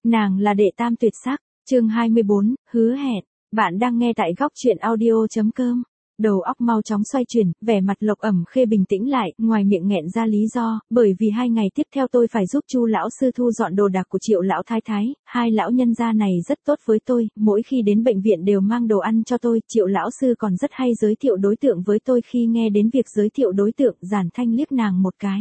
Nàng là đệ tam tuyệt sắc, chương 24, hứa hẹn. Bạn đang nghe tại góc truyện audio.com. Đầu óc mau chóng xoay chuyển, vẻ mặt Lộc Ẩm Khê bình tĩnh lại, ngoài miệng nghẹn ra lý do, bởi vì 2 ngày tiếp theo tôi phải giúp Chu lão sư thu dọn đồ đạc của Triệu lão thái thái, hai lão nhân gia này rất tốt với tôi, mỗi khi đến bệnh viện đều mang đồ ăn cho tôi, Triệu lão sư còn rất hay giới thiệu đối tượng với tôi. Khi nghe đến việc giới thiệu đối tượng, Giản Thanh liếc nàng một cái.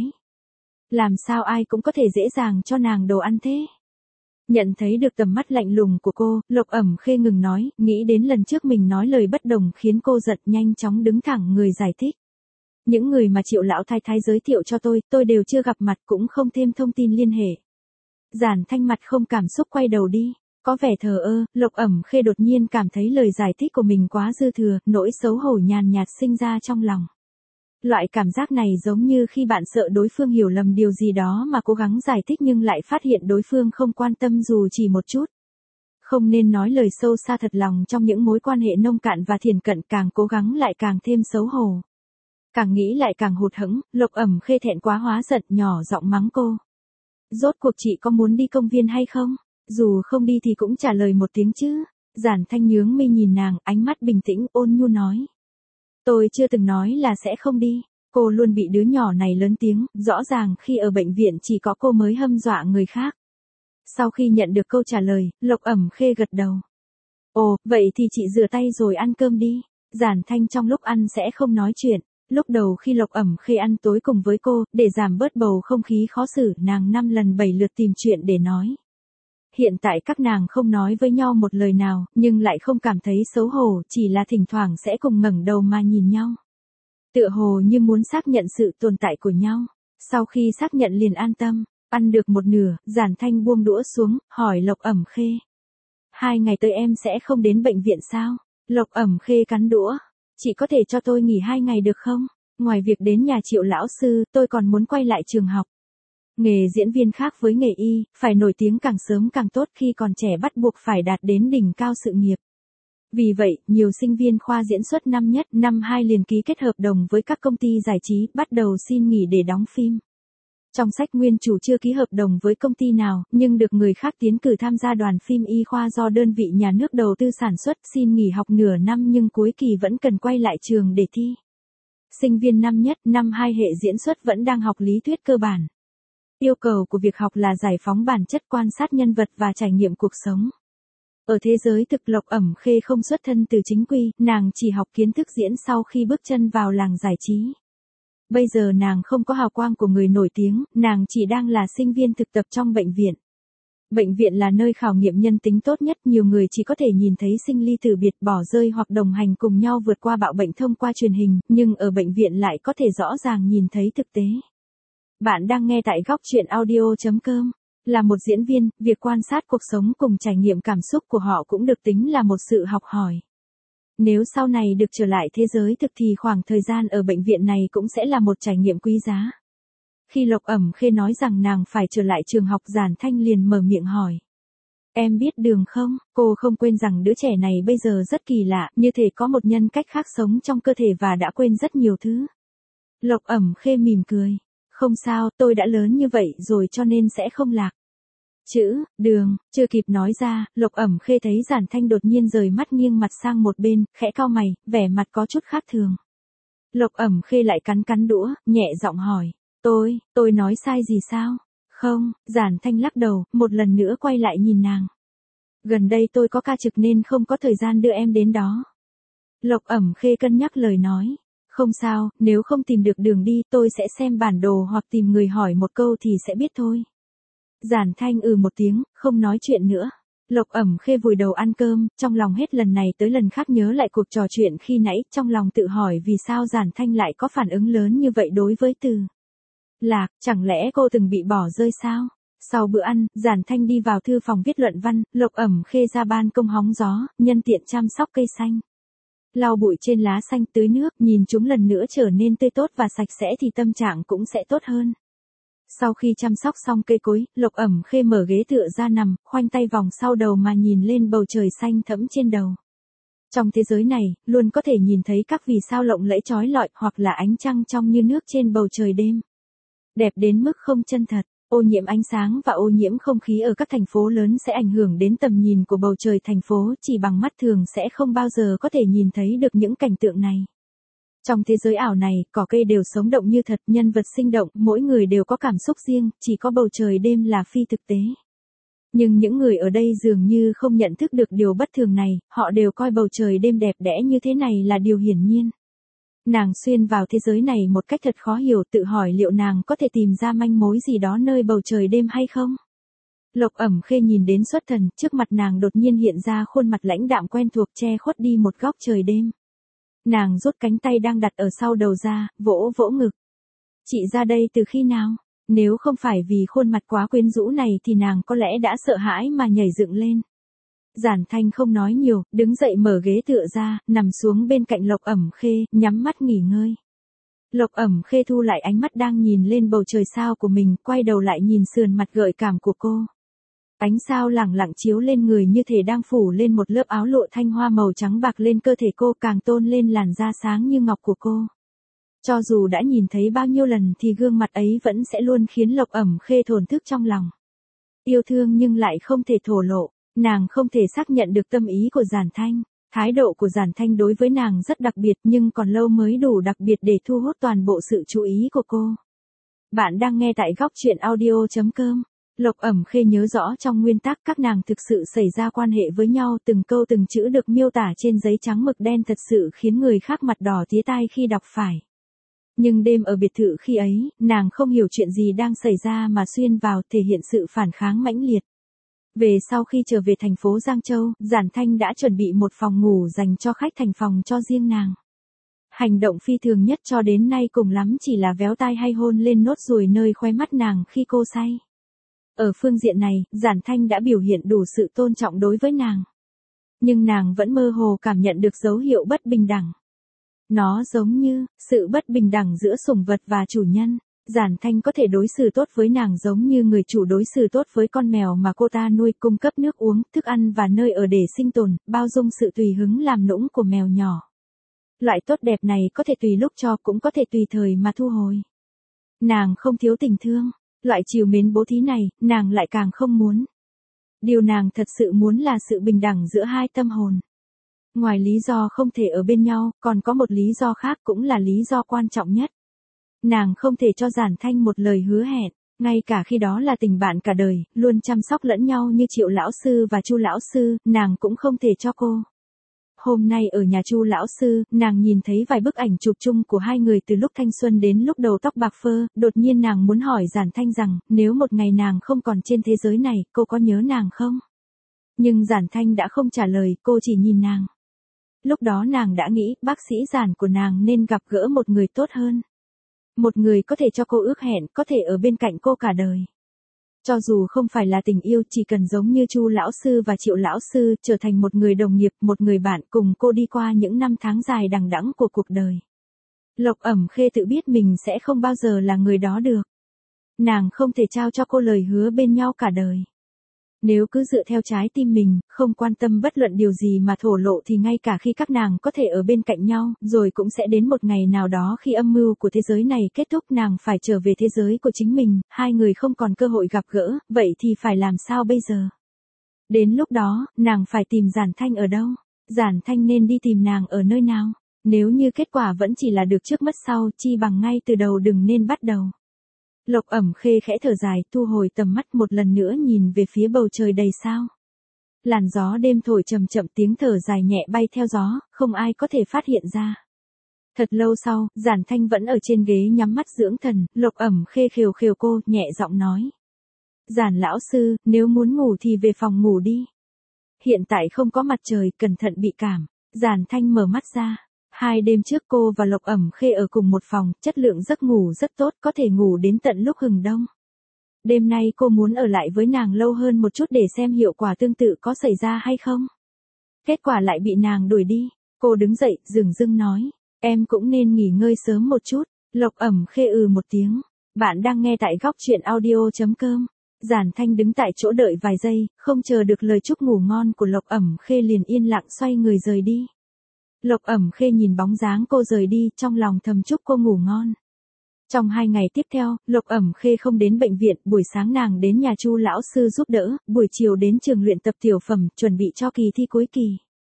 Làm sao ai cũng có thể dễ dàng cho nàng đồ ăn thế? Nhận thấy được tầm mắt lạnh lùng của cô, Lộc Ẩm Khê ngừng nói, nghĩ đến lần trước mình nói lời bất đồng khiến cô giận, nhanh chóng đứng thẳng người giải thích. Những người mà Triệu lão thái thái giới thiệu cho tôi đều chưa gặp mặt, cũng không thêm thông tin liên hệ. Giản Thanh mặt không cảm xúc quay đầu đi, có vẻ thờ ơ. Lộc Ẩm Khê đột nhiên cảm thấy lời giải thích của mình quá dư thừa, nỗi xấu hổ nhàn nhạt sinh ra trong lòng. Loại cảm giác này giống như khi bạn sợ đối phương hiểu lầm điều gì đó mà cố gắng giải thích nhưng lại phát hiện đối phương không quan tâm dù chỉ một chút. Không nên nói lời sâu xa thật lòng trong những mối quan hệ nông cạn và thiển cận, càng cố gắng lại càng thêm xấu hổ. Càng nghĩ lại càng hụt hẫng, Lộc Ẩm Khê thẹn quá hóa giận, nhỏ giọng mắng cô. Rốt cuộc chị có muốn đi công viên hay không? Dù không đi thì cũng trả lời một tiếng chứ. Giản Thanh nhướng mi nhìn nàng, ánh mắt bình tĩnh ôn nhu nói. Tôi chưa từng nói là sẽ không đi. Cô luôn bị đứa nhỏ này lớn tiếng, rõ ràng khi ở bệnh viện chỉ có cô mới hâm dọa người khác. Sau khi nhận được câu trả lời, Lộc Ẩm Khê gật đầu. Ồ, vậy thì chị rửa tay rồi ăn cơm đi. Giản Thanh trong lúc ăn sẽ không nói chuyện. Lúc đầu khi Lộc Ẩm Khê ăn tối cùng với cô, để giảm bớt bầu không khí khó xử, nàng 5 lần 7 lượt tìm chuyện để nói. Hiện tại các nàng không nói với nhau một lời nào, nhưng lại không cảm thấy xấu hổ, chỉ là thỉnh thoảng sẽ cùng ngẩng đầu mà nhìn nhau. Tựa hồ như muốn xác nhận sự tồn tại của nhau. Sau khi xác nhận liền an tâm, ăn được một nửa, Giản Thanh buông đũa xuống, hỏi Lộc Ẩm Khê. 2 ngày tới em sẽ không đến bệnh viện sao? Lộc Ẩm Khê cắn đũa. Chị có thể cho tôi nghỉ 2 ngày được không? Ngoài việc đến nhà Triệu lão sư, tôi còn muốn quay lại trường học. Nghề diễn viên khác với nghề y, phải nổi tiếng càng sớm càng tốt, khi còn trẻ bắt buộc phải đạt đến đỉnh cao sự nghiệp. Vì vậy, nhiều sinh viên khoa diễn xuất năm nhất, năm 2 liền ký kết hợp đồng với các công ty giải trí, bắt đầu xin nghỉ để đóng phim. Trong sách nguyên chủ chưa ký hợp đồng với công ty nào, nhưng được người khác tiến cử tham gia đoàn phim y khoa do đơn vị nhà nước đầu tư sản xuất, xin nghỉ học nửa năm nhưng cuối kỳ vẫn cần quay lại trường để thi. Sinh viên năm nhất, năm 2 hệ diễn xuất vẫn đang học lý thuyết cơ bản. Yêu cầu của việc học là giải phóng bản chất, quan sát nhân vật và trải nghiệm cuộc sống. Ở thế giới thực, Lộc Ẩm Khê không xuất thân từ chính quy, nàng chỉ học kiến thức diễn sau khi bước chân vào làng giải trí. Bây giờ nàng không có hào quang của người nổi tiếng, nàng chỉ đang là sinh viên thực tập trong bệnh viện. Bệnh viện là nơi khảo nghiệm nhân tính tốt nhất, nhiều người chỉ có thể nhìn thấy sinh ly tử biệt, bỏ rơi hoặc đồng hành cùng nhau vượt qua bạo bệnh thông qua truyền hình, nhưng ở bệnh viện lại có thể rõ ràng nhìn thấy thực tế. Bạn đang nghe tại góc truyện audio.com. Là một diễn viên, việc quan sát cuộc sống cùng trải nghiệm cảm xúc của họ cũng được tính là một sự học hỏi. Nếu sau này được trở lại thế giới thực thì khoảng thời gian ở bệnh viện này cũng sẽ là một trải nghiệm quý giá. Khi Lộc Ẩm Khê nói rằng nàng phải trở lại trường học, Giản Thanh liền mở miệng hỏi. Em biết đường không? Cô không quên rằng đứa trẻ này bây giờ rất kỳ lạ, như thể có một nhân cách khác sống trong cơ thể và đã quên rất nhiều thứ. Lộc Ẩm Khê mỉm cười. Không sao, tôi đã lớn như vậy rồi cho nên sẽ không lạc. Chữ, đường, chưa kịp nói ra, Lộc Ẩm Khê thấy Giản Thanh đột nhiên rời mắt nghiêng mặt sang một bên, khẽ cau mày, vẻ mặt có chút khác thường. Lộc Ẩm Khê lại cắn đũa, nhẹ giọng hỏi, tôi nói sai gì sao? Không, Giản Thanh lắc đầu, một lần nữa quay lại nhìn nàng. Gần đây tôi có ca trực nên không có thời gian đưa em đến đó. Lộc Ẩm Khê cân nhắc lời nói. Không sao, nếu không tìm được đường đi tôi sẽ xem bản đồ hoặc tìm người hỏi một câu thì sẽ biết thôi. Giản Thanh một tiếng, không nói chuyện nữa. Lộc Ẩm Khê vùi đầu ăn cơm, trong lòng hết lần này tới lần khác nhớ lại cuộc trò chuyện khi nãy, trong lòng tự hỏi vì sao Giản Thanh lại có phản ứng lớn như vậy đối với Từ Lạc, chẳng lẽ cô từng bị bỏ rơi sao? Sau bữa ăn, Giản Thanh đi vào thư phòng viết luận văn, Lộc Ẩm Khê ra ban công hóng gió, nhân tiện chăm sóc cây xanh. Lau bụi trên lá xanh, tưới nước, nhìn chúng lần nữa trở nên tươi tốt và sạch sẽ thì tâm trạng cũng sẽ tốt hơn. Sau khi chăm sóc xong cây cối, Lộc Ẩm Khê mở ghế tựa ra nằm, khoanh tay vòng sau đầu mà nhìn lên bầu trời xanh thẫm trên đầu. Trong thế giới này, luôn có thể nhìn thấy các vì sao lộng lẫy chói lọi, hoặc là ánh trăng trong như nước trên bầu trời đêm. Đẹp đến mức không chân thật. Ô nhiễm ánh sáng và ô nhiễm không khí ở các thành phố lớn sẽ ảnh hưởng đến tầm nhìn của bầu trời thành phố, chỉ bằng mắt thường sẽ không bao giờ có thể nhìn thấy được những cảnh tượng này. Trong thế giới ảo này, cỏ cây đều sống động như thật, nhân vật sinh động, mỗi người đều có cảm xúc riêng, chỉ có bầu trời đêm là phi thực tế. Nhưng những người ở đây dường như không nhận thức được điều bất thường này, họ đều coi bầu trời đêm đẹp đẽ như thế này là điều hiển nhiên. Nàng xuyên vào thế giới này một cách thật khó hiểu, tự hỏi liệu nàng có thể tìm ra manh mối gì đó nơi bầu trời đêm hay không? Lộc Ẩm Khê nhìn đến xuất thần, trước mặt nàng đột nhiên hiện ra khuôn mặt lãnh đạm quen thuộc che khuất đi một góc trời đêm. Nàng rút cánh tay đang đặt ở sau đầu ra, vỗ vỗ ngực. Chị ra đây từ khi nào? Nếu không phải vì khuôn mặt quá quyến rũ này thì nàng có lẽ đã sợ hãi mà nhảy dựng lên. Giản Thanh không nói nhiều, đứng dậy mở ghế tựa ra, nằm xuống bên cạnh Lộc Ẩm Khê, nhắm mắt nghỉ ngơi. Lộc Ẩm Khê thu lại ánh mắt đang nhìn lên bầu trời sao của mình, quay đầu lại nhìn sườn mặt gợi cảm của cô. Ánh sao lẳng lặng chiếu lên người như thể đang phủ lên một lớp áo lụa thanh hoa màu trắng bạc lên cơ thể cô, càng tôn lên làn da sáng như ngọc của cô. Cho dù đã nhìn thấy bao nhiêu lần thì gương mặt ấy vẫn sẽ luôn khiến Lộc Ẩm Khê thổn thức trong lòng. Yêu thương nhưng lại không thể thổ lộ, nàng không thể xác nhận được tâm ý của Giản Thanh. Thái độ của Giản Thanh đối với nàng rất đặc biệt nhưng còn lâu mới đủ đặc biệt để thu hút toàn bộ sự chú ý của cô. Bạn đang nghe tại góc truyện audio.com. Lộc Ẩm Khê nhớ rõ trong nguyên tắc các nàng thực sự xảy ra quan hệ với nhau, từng câu từng chữ được miêu tả trên giấy trắng mực đen thật sự khiến người khác mặt đỏ tía tai khi đọc phải. Nhưng đêm ở biệt thự khi ấy, nàng không hiểu chuyện gì đang xảy ra mà xuyên vào thể hiện sự phản kháng mãnh liệt. Về sau khi trở về thành phố Giang Châu, Giản Thanh đã chuẩn bị một phòng ngủ dành cho khách thành phòng cho riêng nàng. Hành động phi thường nhất cho đến nay cùng lắm chỉ là véo tai hay hôn lên nốt ruồi nơi khóe mắt nàng khi cô say. Ở phương diện này, Giản Thanh đã biểu hiện đủ sự tôn trọng đối với nàng. Nhưng nàng vẫn mơ hồ cảm nhận được dấu hiệu bất bình đẳng. Nó giống như sự bất bình đẳng giữa sủng vật và chủ nhân. Giản Thanh có thể đối xử tốt với nàng giống như người chủ đối xử tốt với con mèo mà cô ta nuôi, cung cấp nước uống, thức ăn và nơi ở để sinh tồn, bao dung sự tùy hứng làm nũng của mèo nhỏ. Loại tốt đẹp này có thể tùy lúc cho cũng có thể tùy thời mà thu hồi. Nàng không thiếu tình thương, loại trìu mến bố thí này, nàng lại càng không muốn. Điều nàng thật sự muốn là sự bình đẳng giữa hai tâm hồn. Ngoài lý do không thể ở bên nhau, còn có một lý do khác cũng là lý do quan trọng nhất. Nàng không thể cho Giản Thanh một lời hứa hẹn, ngay cả khi đó là tình bạn cả đời, luôn chăm sóc lẫn nhau như Triệu lão sư và Chu lão sư, nàng cũng không thể cho cô. Hôm nay ở nhà Chu lão sư, nàng nhìn thấy vài bức ảnh chụp chung của hai người từ lúc thanh xuân đến lúc đầu tóc bạc phơ, đột nhiên nàng muốn hỏi Giản Thanh rằng, nếu một ngày nàng không còn trên thế giới này, cô có nhớ nàng không? Nhưng Giản Thanh đã không trả lời, cô chỉ nhìn nàng. Lúc đó nàng đã nghĩ, bác sĩ Giản của nàng nên gặp gỡ một người tốt hơn. Một người có thể cho cô ước hẹn, có thể ở bên cạnh cô cả đời. Cho dù không phải là tình yêu, chỉ cần giống như Chu lão sư và Triệu lão sư, trở thành một người đồng nghiệp, một người bạn cùng cô đi qua những năm tháng dài đằng đẵng của cuộc đời. Lộc Ẩm Khê tự biết mình sẽ không bao giờ là người đó được. Nàng không thể trao cho cô lời hứa bên nhau cả đời. Nếu cứ dựa theo trái tim mình, không quan tâm bất luận điều gì mà thổ lộ thì ngay cả khi các nàng có thể ở bên cạnh nhau, rồi cũng sẽ đến một ngày nào đó khi âm mưu của thế giới này kết thúc nàng phải trở về thế giới của chính mình, hai người không còn cơ hội gặp gỡ, vậy thì phải làm sao bây giờ? Đến lúc đó, nàng phải tìm Giản Thanh ở đâu? Giản Thanh nên đi tìm nàng ở nơi nào? Nếu như kết quả vẫn chỉ là được trước mất sau, chi bằng ngay từ đầu đừng nên bắt đầu. Lộc Ẩm Khê khẽ thở dài, thu hồi tầm mắt một lần nữa nhìn về phía bầu trời đầy sao. Làn gió đêm thổi chậm chậm, tiếng thở dài nhẹ bay theo gió, không ai có thể phát hiện ra. Thật lâu sau, Giản Thanh vẫn ở trên ghế nhắm mắt dưỡng thần, Lộc Ẩm Khê khều khều cô, nhẹ giọng nói. Giản lão sư, nếu muốn ngủ thì về phòng ngủ đi. Hiện tại không có mặt trời, cẩn thận bị cảm. Giản Thanh mở mắt ra. 2 đêm trước cô và Lộc Ẩm Khê ở cùng một phòng, chất lượng giấc ngủ rất tốt, có thể ngủ đến tận lúc hừng đông. Đêm nay cô muốn ở lại với nàng lâu hơn một chút để xem hiệu quả tương tự có xảy ra hay không. Kết quả lại bị nàng đuổi đi. Cô đứng dậy, dửng dưng nói, em cũng nên nghỉ ngơi sớm một chút. Lộc Ẩm Khê một tiếng. Bạn đang nghe tại góc truyện audio.com. Giản Thanh đứng tại chỗ đợi vài giây, không chờ được lời chúc ngủ ngon của Lộc Ẩm Khê liền yên lặng xoay người rời đi. Lộc Ẩm Khê nhìn bóng dáng cô rời đi, trong lòng thầm chúc cô ngủ ngon. Trong 2 ngày tiếp theo, Lộc Ẩm Khê không đến bệnh viện, buổi sáng nàng đến nhà Chu lão sư giúp đỡ, buổi chiều đến trường luyện tập tiểu phẩm, chuẩn bị cho kỳ thi cuối kỳ.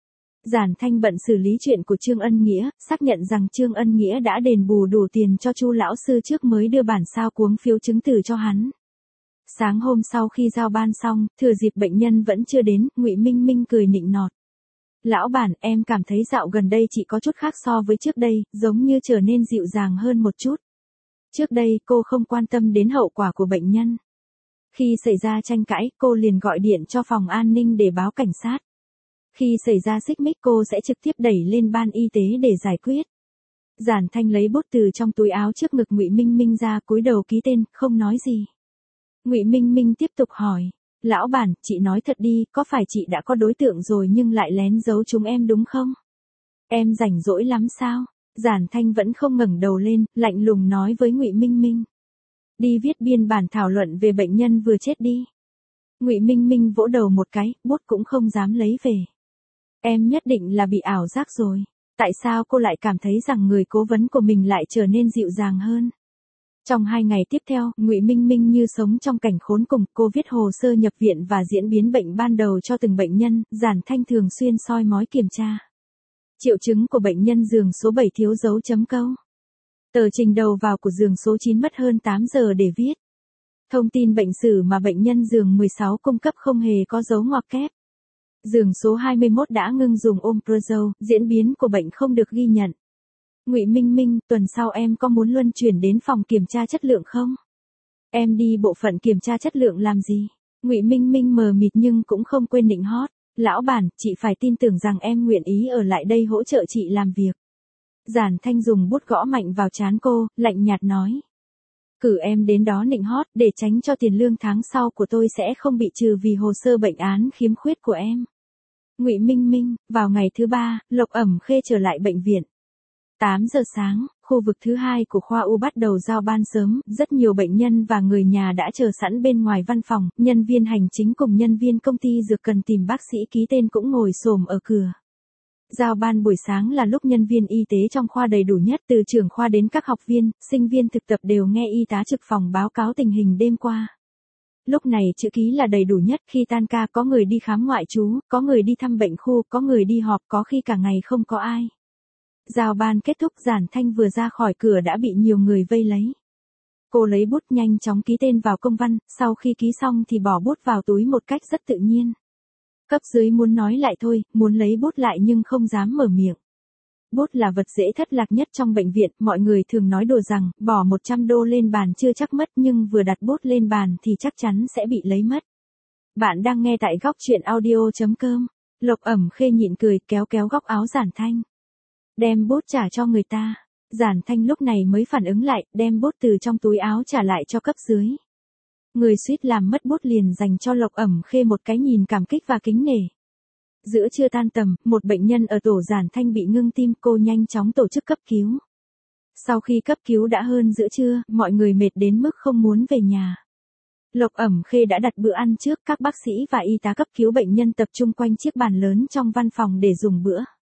Giản Thanh bận xử lý chuyện của Trương Ân Nghĩa, xác nhận rằng Trương Ân Nghĩa đã đền bù đủ tiền cho Chu lão sư trước mới đưa bản sao cuống phiếu chứng từ cho hắn. Sáng hôm sau khi giao ban xong, thừa dịp bệnh nhân vẫn chưa đến, Ngụy Minh Minh cười nịnh nọt. Lão bản, em cảm thấy dạo gần đây chị có chút khác so với trước đây, giống như trở nên dịu dàng hơn một chút. Trước đây cô không quan tâm đến hậu quả của bệnh nhân. Khi xảy ra tranh cãi, cô liền gọi điện cho phòng an ninh để báo cảnh sát. Khi xảy ra xích mích cô sẽ trực tiếp đẩy lên ban y tế để giải quyết. Giản Thanh lấy bút từ trong túi áo trước ngực Ngụy Minh Minh ra, cúi đầu ký tên, không nói gì. Ngụy Minh Minh tiếp tục hỏi, lão bản, chị nói thật đi, có phải chị đã có đối tượng rồi nhưng lại lén giấu chúng em đúng không? Em rảnh rỗi lắm sao? Giản Thanh vẫn không ngẩng đầu lên, lạnh lùng nói với Ngụy Minh Minh. Đi viết biên bản thảo luận về bệnh nhân vừa chết đi. Ngụy Minh Minh vỗ đầu một cái, bút cũng không dám lấy về. Em nhất định là bị ảo giác rồi. Tại sao cô lại cảm thấy rằng người cố vấn của mình lại trở nên dịu dàng hơn? Trong 2 ngày tiếp theo, Ngụy Minh Minh như sống trong cảnh khốn cùng, cô viết hồ sơ nhập viện và diễn biến bệnh ban đầu cho từng bệnh nhân, Giản Thanh thường xuyên soi mói kiểm tra. Triệu chứng của bệnh nhân giường số 7 thiếu dấu chấm câu. Tờ trình đầu vào của giường số 9 mất hơn 8 giờ để viết. Thông tin bệnh sử mà bệnh nhân giường 16 cung cấp không hề có dấu ngoặc kép. Giường số 21 đã ngưng dùng omeprazole, diễn biến của bệnh không được ghi nhận. Ngụy Minh Minh, tuần sau em có muốn luân chuyển đến phòng kiểm tra chất lượng không? Em đi bộ phận kiểm tra chất lượng làm gì? Ngụy Minh Minh mờ mịt nhưng cũng không quên nịnh hót. Lão bản, chị phải tin tưởng rằng em nguyện ý ở lại đây hỗ trợ chị làm việc. Giản Thanh dùng bút gõ mạnh vào trán cô, lạnh nhạt nói. Cử em đến đó nịnh hót để tránh cho tiền lương tháng sau của tôi sẽ không bị trừ vì hồ sơ bệnh án khiếm khuyết của em. Ngụy Minh Minh, vào ngày thứ 3, Lộc Ẩm Khê trở lại bệnh viện. 8 giờ sáng, khu vực thứ 2 của khoa U bắt đầu giao ban sớm, rất nhiều bệnh nhân và người nhà đã chờ sẵn bên ngoài văn phòng, nhân viên hành chính cùng nhân viên công ty dược cần tìm bác sĩ ký tên cũng ngồi xổm ở cửa. Giao ban buổi sáng là lúc nhân viên y tế trong khoa đầy đủ nhất, từ trưởng khoa đến các học viên, sinh viên thực tập đều nghe y tá trực phòng báo cáo tình hình đêm qua. Lúc này chữ ký là đầy đủ nhất, khi tan ca có người đi khám ngoại trú, có người đi thăm bệnh khu, có người đi họp, có khi cả ngày không có ai. Giao ban kết thúc, Giản Thanh vừa ra khỏi cửa đã bị nhiều người vây lấy. Cô lấy bút nhanh chóng ký tên vào công văn, sau khi ký xong thì bỏ bút vào túi một cách rất tự nhiên. Cấp dưới muốn nói lại thôi, muốn lấy bút lại nhưng không dám mở miệng. Bút là vật dễ thất lạc nhất trong bệnh viện, mọi người thường nói đùa rằng, bỏ 100 đô lên bàn chưa chắc mất nhưng vừa đặt bút lên bàn thì chắc chắn sẽ bị lấy mất. Bạn đang nghe tại góc truyện audio.com. Lộc Ẩm Khê nhịn cười, kéo kéo góc áo Giản Thanh. Đem bút trả cho người ta. Giản Thanh lúc này mới phản ứng lại, đem bút từ trong túi áo trả lại cho cấp dưới. Người suýt làm mất bút liền dành cho Lộc Ẩm Khê một cái nhìn cảm kích và kính nể. Giữa trưa tan tầm, một bệnh nhân ở tổ Giản Thanh bị ngưng tim, cô nhanh chóng tổ chức cấp cứu. Sau khi cấp cứu đã hơn giữa trưa, mọi người mệt đến mức không muốn về nhà. Lộc Ẩm Khê đã đặt bữa ăn trước, các bác sĩ và y tá cấp cứu bệnh nhân tập trung quanh chiếc bàn lớn trong văn phòng để dùng bữa.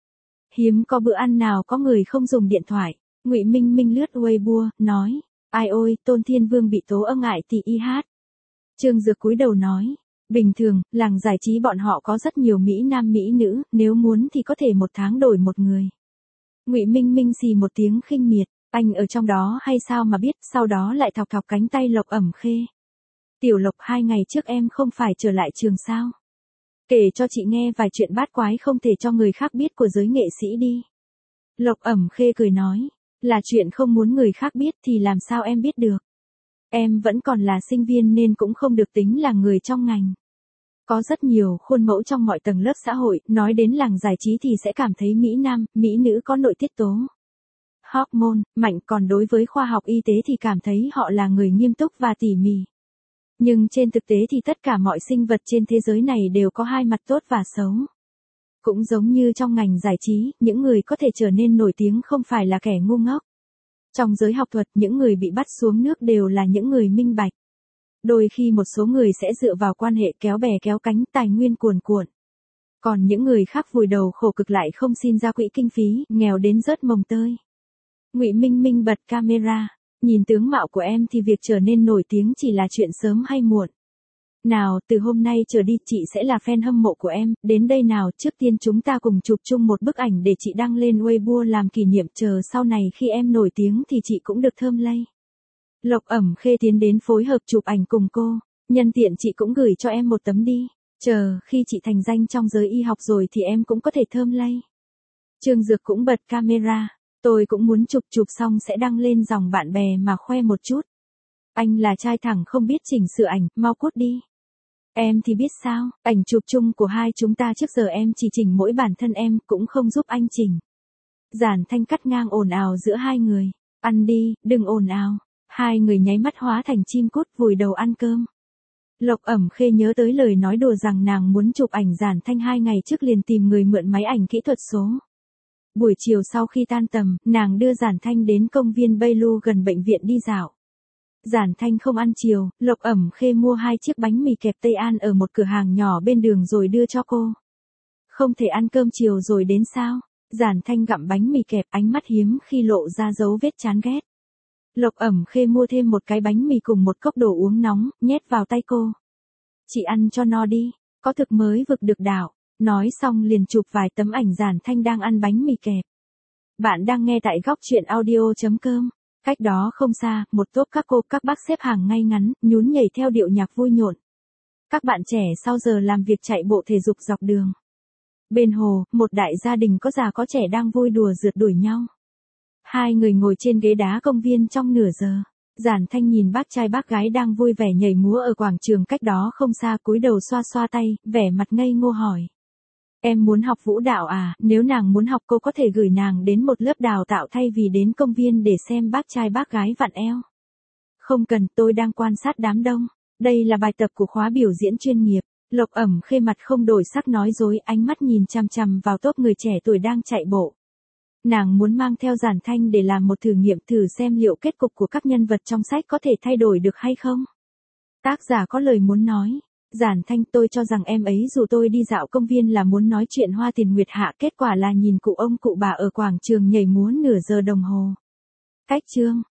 Hiếm có bữa ăn nào có người không dùng điện thoại. Ngụy Minh Minh lướt Weibo, nói, ai ôi, Tôn Thiên Vương bị tố âm ngại thì y hát. Trương Dược cúi đầu nói, bình thường, làng giải trí bọn họ có rất nhiều mỹ nam mỹ nữ, nếu muốn thì có thể một tháng đổi một người. Ngụy Minh Minh xì một tiếng khinh miệt, anh ở trong đó hay sao mà biết, sau đó lại thọc thọc cánh tay Lộc Ẩm Khê. Tiểu Lộc, 2 ngày trước em không phải trở lại trường sao? Kể cho chị nghe vài chuyện bát quái không thể cho người khác biết của giới nghệ sĩ đi. Lộc Ẩm Khê cười nói, là chuyện không muốn người khác biết thì làm sao em biết được. Em vẫn còn là sinh viên nên cũng không được tính là người trong ngành. Có rất nhiều khuôn mẫu trong mọi tầng lớp xã hội, nói đến làng giải trí thì sẽ cảm thấy mỹ nam, mỹ nữ có nội tiết tố hormone mạnh, còn đối với khoa học y tế thì cảm thấy họ là người nghiêm túc và tỉ mỉ. Nhưng trên thực tế thì tất cả mọi sinh vật trên thế giới này đều có hai mặt tốt và xấu. Cũng giống như trong ngành giải trí, những người có thể trở nên nổi tiếng không phải là kẻ ngu ngốc. Trong giới học thuật, những người bị bắt xuống nước đều là những người minh bạch. Đôi khi một số người sẽ dựa vào quan hệ kéo bè kéo cánh, tài nguyên cuồn cuộn. Còn những người khác vùi đầu khổ cực lại không xin ra quỹ kinh phí, nghèo đến rớt mồng tơi. Ngụy Minh Minh bật camera. Nhìn tướng mạo của em thì việc trở nên nổi tiếng chỉ là chuyện sớm hay muộn. Nào, từ hôm nay trở đi chị sẽ là fan hâm mộ của em, đến đây nào, trước tiên chúng ta cùng chụp chung một bức ảnh để chị đăng lên Weibo làm kỷ niệm, chờ sau này khi em nổi tiếng thì chị cũng được thơm lây. Lộc Ẩm Khê tiến đến phối hợp chụp ảnh cùng cô, nhân tiện chị cũng gửi cho em một tấm đi, chờ khi chị thành danh trong giới y học rồi thì em cũng có thể thơm lây. Trương Dược cũng bật camera, tôi cũng muốn chụp xong sẽ đăng lên dòng bạn bè mà khoe một chút. Anh là trai thẳng không biết chỉnh sửa ảnh, mau cút đi. Em thì biết sao, ảnh chụp chung của hai chúng ta trước giờ em chỉ chỉnh mỗi bản thân em, cũng không giúp anh chỉnh. Giản Thanh cắt ngang ồn ào giữa hai người. Ăn đi, đừng ồn ào. Hai người nháy mắt hóa thành chim cút vùi đầu ăn cơm. Lộc Ẩm Khê nhớ tới lời nói đùa rằng nàng muốn chụp ảnh Giản Thanh 2 ngày trước liền tìm người mượn máy ảnh kỹ thuật số. Buổi chiều sau khi tan tầm, nàng đưa Giản Thanh đến công viên Baylu gần bệnh viện đi dạo. Giản Thanh không ăn chiều, Lộc Ẩm Khê mua 2 chiếc bánh mì kẹp Tây An ở một cửa hàng nhỏ bên đường rồi đưa cho cô. Không thể ăn cơm chiều rồi đến sao? Giản Thanh gặm bánh mì kẹp, ánh mắt hiếm khi lộ ra dấu vết chán ghét. Lộc Ẩm Khê mua thêm một cái bánh mì cùng một cốc đồ uống nóng, nhét vào tay cô. Chị ăn cho no đi, có thực mới vực được đảo. Nói xong liền chụp vài tấm ảnh Giản Thanh đang ăn bánh mì kẹp. Bạn đang nghe tại góc truyện audio.com. Cách đó không xa, một tốp các cô các bác xếp hàng ngay ngắn, nhún nhảy theo điệu nhạc vui nhộn. Các bạn trẻ sau giờ làm việc chạy bộ thể dục dọc đường. Bên hồ, một đại gia đình có già có trẻ đang vui đùa rượt đuổi nhau. Hai người ngồi trên ghế đá công viên trong nửa giờ. Giản Thanh nhìn bác trai bác gái đang vui vẻ nhảy múa ở quảng trường cách đó không xa, cúi đầu xoa xoa tay, vẻ mặt ngây ngô hỏi. Em muốn học vũ đạo à? Nếu nàng muốn học cô có thể gửi nàng đến một lớp đào tạo thay vì đến công viên để xem bác trai bác gái vặn eo. Không cần, tôi đang quan sát đám đông. Đây là bài tập của khóa biểu diễn chuyên nghiệp. Lộc Ẩm Khê mặt không đổi sắc nói dối, ánh mắt nhìn chằm chằm vào tốp người trẻ tuổi đang chạy bộ. Nàng muốn mang theo Giản Thanh để làm một thử nghiệm, thử xem liệu kết cục của các nhân vật trong sách có thể thay đổi được hay không. Tác giả có lời muốn nói. Giản Thanh, tôi cho rằng em ấy dù tôi đi dạo công viên là muốn nói chuyện Hoa Tiền Nguyệt Hạ, kết quả là nhìn cụ ông cụ bà ở quảng trường nhảy múa nửa giờ đồng hồ. Cách chương.